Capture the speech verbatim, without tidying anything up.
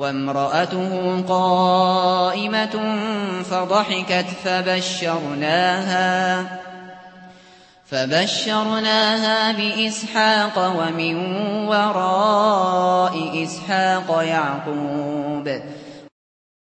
وامرأته قائمة فضحكت فبشرناها فبشرناها بإسحاق ومن وراء إسحاق يعقوب